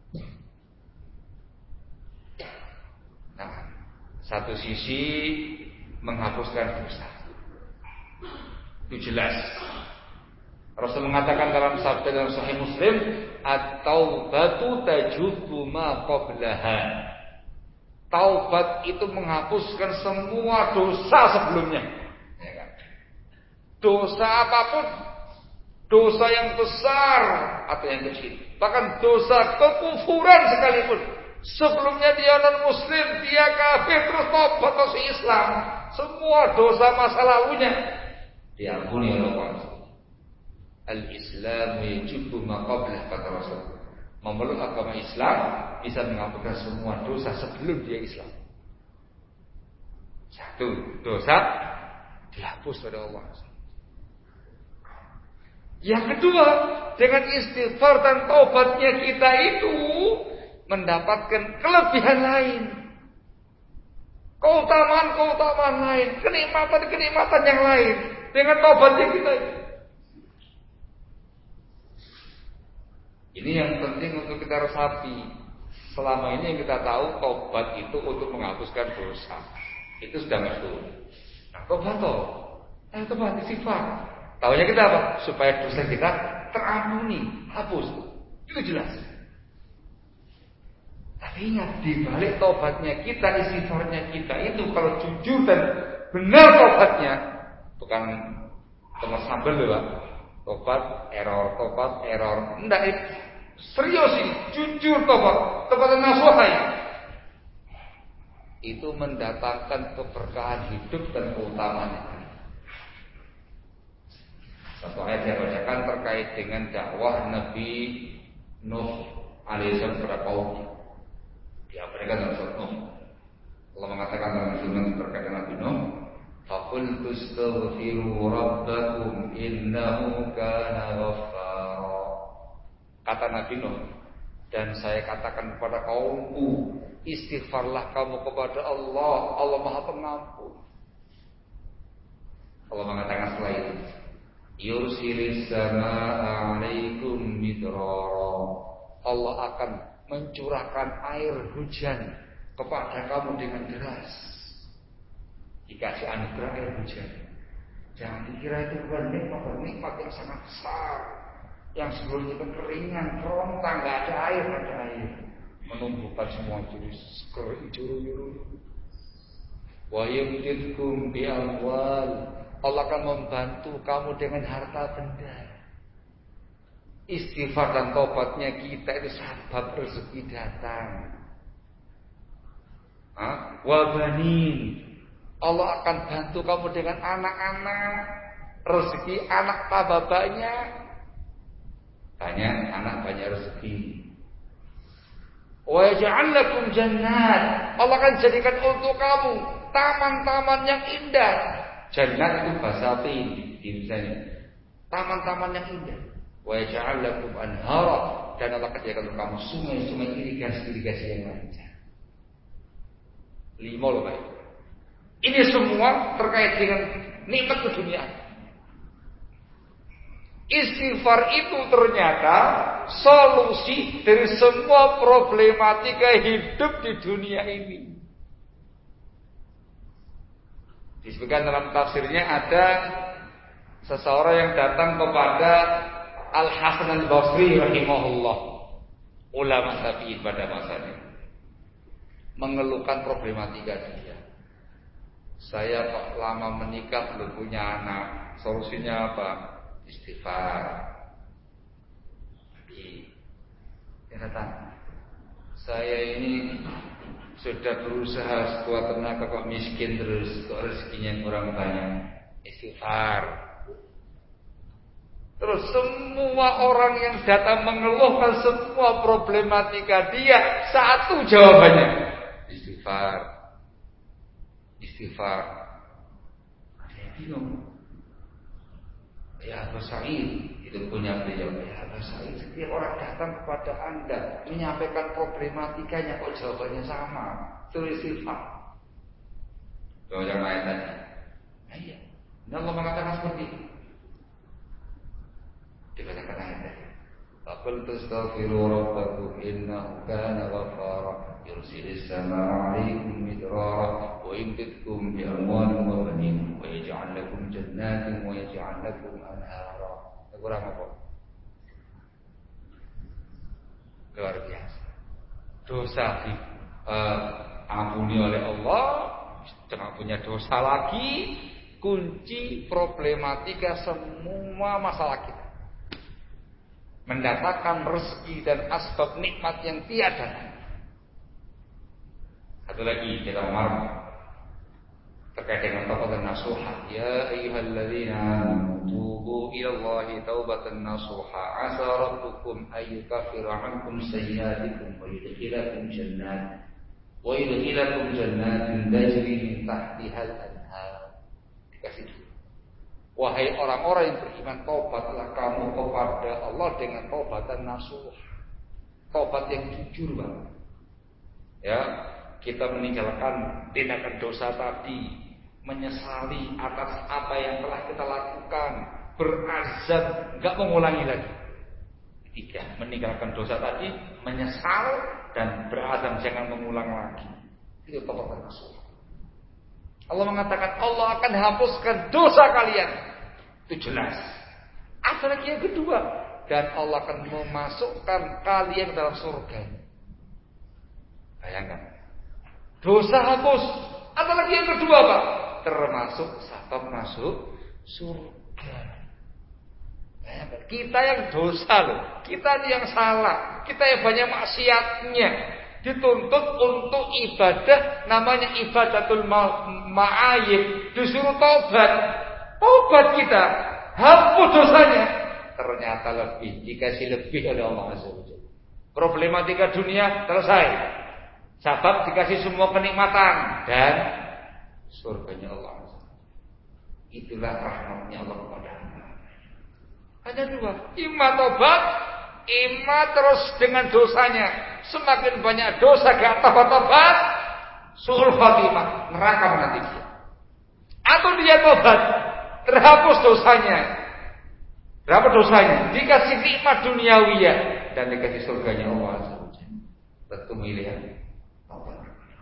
Nah, satu sisi menghapuskan dosa, itu jelas. Rasul mengatakan dalam sabda dalam Sahih Muslim, at-taubatu tajubbu ma qablaha. Taubat itu menghapuskan semua dosa sebelumnya. Ya kan? Dosa apapun, dosa yang besar atau yang kecil, bahkan dosa kekufuran sekalipun. Sebelumnya dia non Muslim, dia kafir, terus taubat masuk Islam, semua dosa masa lalunya diampuni oleh Allah. Al-Islam yajibu ma qablah, kata Rasul. Memeluk agama Islam bisa mengampunkan semua dosa sebelum dia Islam. Satu, dosa dihapus oleh Allah. Yang kedua, dengan istighfar dan taubatnya kita itu mendapatkan kelebihan lain. keutamaan-keutamaan lain, kenikmatan-kenikmatan yang lain dengan taubatnya kita ini. Ini yang penting untuk kita resapi. Selama ini yang kita tahu taubat itu untuk menghapuskan dosa. Itu sudah maksud. Nah, taubat toh. Eh, taubat istighfar. Taunya kita apa? Supaya dosa kita terampuni, hapus. Itu jelas. Tapi ingat, di balik taubatnya kita, istighfarnya kita itu kalau jujur dan benar taubatnya, bukan teman sambel loh, Pak. Tobat error, tobat error. Enggak, serius ini, jujur tobat, tobat nasuha. Itu mendatangkan keberkahan hidup dan keutamaan. Satu ayat saya bacakan terkait dengan dakwah Nabi Nuh alaihissalam kepada kaumnya. Diabadikan dalam surat Nuh. Allah mengatakan dalam firman terkait dengan Nabi Nuh, "Faqultu astaghfiru rabbakum innahu kana ghaffara." Kata Nabi Nuh, dan saya katakan kepada kaumku, istighfarlah kamu kepada Allah, Allah Maha Pengampun. Allah mengatakan setelah itu, yursilis samaa'a 'alaikum midrara. Allah akan mencurahkan air hujan kepada kamu dengan deras. Dikasih anugerah air hujan. Jangan dikira itu bukan nikmat, nikmat yang sangat besar. Yang sebelumnya kekeringan, kerontang, nggak ada air, nggak ada air, menumbuhkan semua jenis juru-juru. Wa yumdidkum bi amwal. Allah akan membantu kamu dengan harta benda. Istighfar dan taubatnya kita itu sebab rezeki datang. Wa banin. Allah akan bantu kamu dengan anak-anak. Rezeki anak tambah banyak. Banyak anak banyak rezeki. Wa yaj'al lakum jannat. Allah akan jadikan untuk kamu taman-taman yang indah. Jannat itu bahasa fi'il, misalnya taman-taman yang indah. Wa yaj'al lakum anhara, dan Allah akan jadikan untuk kamu sungai-sungai irigasi-irigasi yang lancar. Lima loh Pak. Ini semua terkait dengan nikmat keduniaan. Istighfar itu ternyata solusi dari semua problematika hidup di dunia ini. Disebutkan dalam tafsirnya ada seseorang yang datang kepada Al-Hasan Al-Basri rahimahullah, ulama Syafi'i pada masanya, mengeluhkan problematika dia. Saya kok lama menikah belum punya anak, solusinya apa? Istighfar. Dia datang, saya ini sudah berusaha sekuat tenaga kok miskin terus, kok rezekinya kurang banyak. Istighfar. Terus semua orang yang datang mengeluhkan semua problematika dia, satu jawabannya, istighfar. Istighfar. Ada yang bingung. Ya Abu Sa'id, itu punya beliau. Ya Abu Sa'id, setiap orang datang kepada Anda menyampaikan problematikanya, kok jawabannya sama? Itu istighfar. Coba jangan ayat tadi. Nah, iya. Nah, Allah mengatakan seperti itu. Dikatakan ayat tadi. Faqul tastaghfiru rabbakum innahu kana ghaffara yursilis samaa'a 'alaikum midrara wa yumdidkum bi amwalin wa banin wa yaj'al lakum jannatin wa yaj'al lakum anhara. Kurang apa? Luar biasa. Dosa di uh, ampuni oleh Allah, jangan punya dosa lagi. Kunci problematika semua masalah kita, mendatangkan rezeki dan asbab nikmat yang tiada. Satu lagi kita Umar terkait dengan taubatan nasuha. Ya ayyuhalladzina amanu tubu ilallahi taubatan nasuha asa rabbukum ayyukaffira 'ankum sayyi'atikum wa yudkhilakum jannat wa yudkhilakum jannatin tajri min tahtihal anhar. Dikasih dulu. Wahai orang-orang yang beriman, taubatlah kamu kepada Allah dengan taubatan nasuha. Taubat yang jujur, Bang. Ya, kita meninggalkan tindakan dosa tadi, menyesali atas apa yang telah kita lakukan, berazam enggak mengulangi lagi. Tiga, meninggalkan dosa tadi, menyesal dan berazam jangan mengulang lagi. Itu taubat nasuh. Allah mengatakan Allah akan hapuskan dosa kalian. Itu jelas. Ada lagi yang kedua, dan Allah akan memasukkan kalian dalam surga. Bayangkan, dosa hapus. Ada lagi yang kedua, Pak, termasuk sebab masuk surga. Bayangkan, kita yang dosa loh, kita yang salah, kita yang banyak maksiatnya, dituntut untuk ibadah, namanya ibadatul ma'ayib, disuruh taubat. Taubat kita, hapus dosanya. Ternyata lebih, dikasih lebih oleh Allah Azza wa Jalla. Problematika dunia selesai. Sebab dikasih semua kenikmatan dan surganya Allah Azza wa Jalla. Itulah rahmatnya Allah kepada hamba. Hanya dua, imma taubat, imma terus dengan dosanya. Semakin banyak dosa gak taubat, su'ul khatimah, neraka menanti dia. Atau dia taubat, terhapus dosanya. Berapa dosanya? Dikasih nikmat duniawiyah dan dikasih surganya Allah Azza wa Jalla. Tentu pilihan taubat.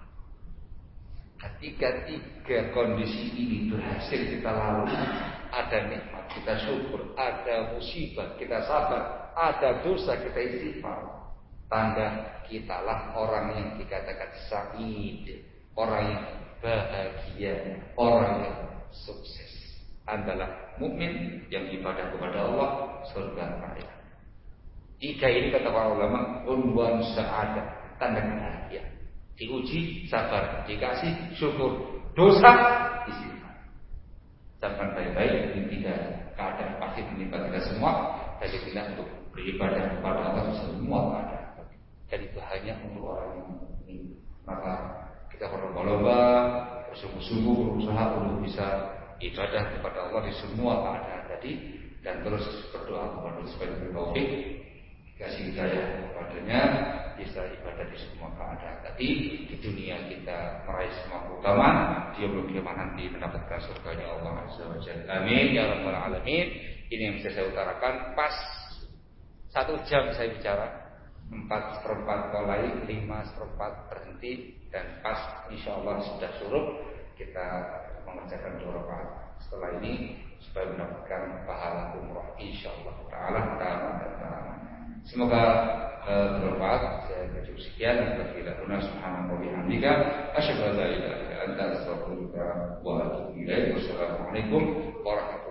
Ketika tiga kondisi ini berhasil kita lalui, ada nikmat kita syukur, ada musibah kita sabar, ada dosa kita istighfar, tanda kitalah orang yang dikatakan sa'id, orang yang bahagia, orang yang sukses. Andalah mukmin yang ibadah kepada Allah, surga raya. Tiga ini kata para ulama unwan sa'adah, tanda kebahagiaan. Diuji sabar, dikasih syukur, dosa istighfar. Jangan baik-baik, ini tiga keadaan pasti menimpa kita semua. Jadi kita untuk beribadah kepada Allah semua keadaan. Dan itu hanya untuk orang yang mukmin. Maka kita berlomba-lomba, bersungguh-sungguh berusaha untuk bisa ibadah kepada Allah di semua keadaan tadi, dan terus berdoa kepada Allah supaya diberi taufik, kasih hidayah kepadanya, bisa ibadah di semua keadaan tadi. Di dunia kita meraih semua keutamaan, dia bagaimana nanti mendapatkan surganya Allah Azza wa Jalla. Amin ya rabbal alamin. Ini yang bisa saya utarakan. Pas satu jam saya bicara, empat seperempat mulai, lima seperempat berhenti, dan pas insya Allah sudah surut kita mengerjakan dua rakaat. Setelah ini supaya mendapatkan pahala umrah insyaallah taala taala taala. Semoga uh, bermanfaat. Saya cukup sekian. Alhamdulillah subhanahu wa bihamdika asyhadu an la ilaha illa anta astaghfiruka wa atubu ilaik. Wassalamualaikum warahmatullahi wabarakatuh.